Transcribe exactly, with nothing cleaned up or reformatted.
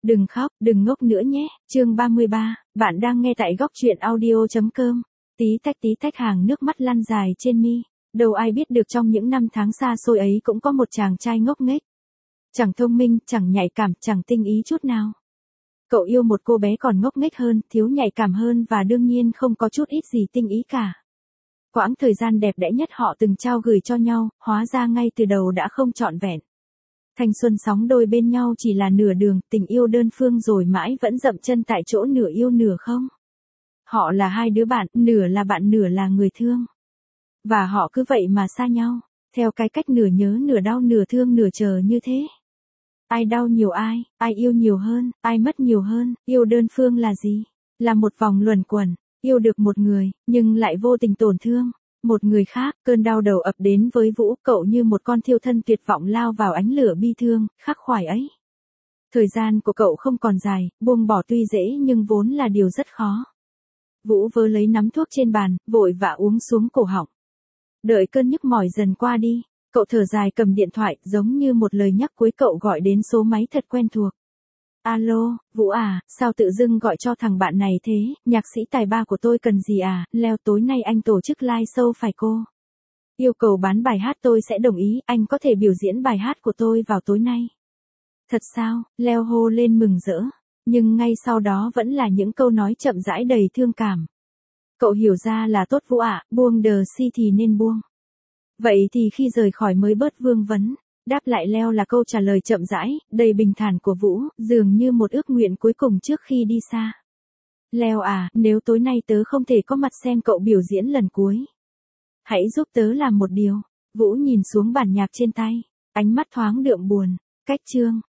Đừng khóc, đừng ngốc nữa nhé. Chương ba mươi ba, bạn đang nghe tại góc truyện audio.com. Tí tách tí tách hàng nước mắt lăn dài trên mi. Đâu ai biết được trong những năm tháng xa xôi ấy cũng có một chàng trai ngốc nghếch. Chẳng thông minh, chẳng nhạy cảm, chẳng tinh ý chút nào. Cậu yêu một cô bé còn ngốc nghếch hơn, thiếu nhạy cảm hơn và đương nhiên không có chút ít gì tinh ý cả. Quãng thời gian đẹp đẽ nhất họ từng trao gửi cho nhau, hóa ra ngay từ đầu đã không trọn vẹn. Thanh xuân sóng đôi bên nhau chỉ là nửa đường, tình yêu đơn phương rồi mãi vẫn dậm chân tại chỗ nửa yêu nửa không. Họ là hai đứa bạn, nửa là bạn nửa là người thương. Và họ cứ vậy mà xa nhau, theo cái cách nửa nhớ nửa đau nửa thương nửa chờ như thế. Ai đau nhiều ai, ai yêu nhiều hơn, ai mất nhiều hơn, yêu đơn phương là gì? Là một vòng luẩn quẩn, yêu được một người, nhưng lại vô tình tổn thương một người khác. Cơn đau đầu ập đến với Vũ, cậu như một con thiêu thân tuyệt vọng lao vào ánh lửa bi thương, khắc khoải ấy. Thời gian của cậu không còn dài, buông bỏ tuy dễ nhưng vốn là điều rất khó. Vũ vớ lấy nắm thuốc trên bàn, vội vã uống xuống cổ họng. Đợi cơn nhức mỏi dần qua đi, cậu thở dài cầm điện thoại, giống như một lời nhắc cuối cậu gọi đến số máy thật quen thuộc. Alo, Vũ à, sao tự dưng gọi cho thằng bạn này thế, nhạc sĩ tài ba của tôi cần gì à, Leo tối nay anh tổ chức live show phải cô. Yêu cầu bán bài hát tôi sẽ đồng ý, anh có thể biểu diễn bài hát của tôi vào tối nay. Thật sao, Leo hô lên mừng rỡ, nhưng ngay sau đó vẫn là những câu nói chậm rãi đầy thương cảm. Cậu hiểu ra là tốt Vũ ạ, buông đờ si thì nên buông. Vậy thì khi rời khỏi mới bớt vương vấn. Đáp lại Leo là câu trả lời chậm rãi, đầy bình thản của Vũ, dường như một ước nguyện cuối cùng trước khi đi xa. Leo à, nếu tối nay tớ không thể có mặt xem cậu biểu diễn lần cuối, hãy giúp tớ làm một điều. Vũ nhìn xuống bản nhạc trên tay, ánh mắt thoáng đượm buồn. Cách chương,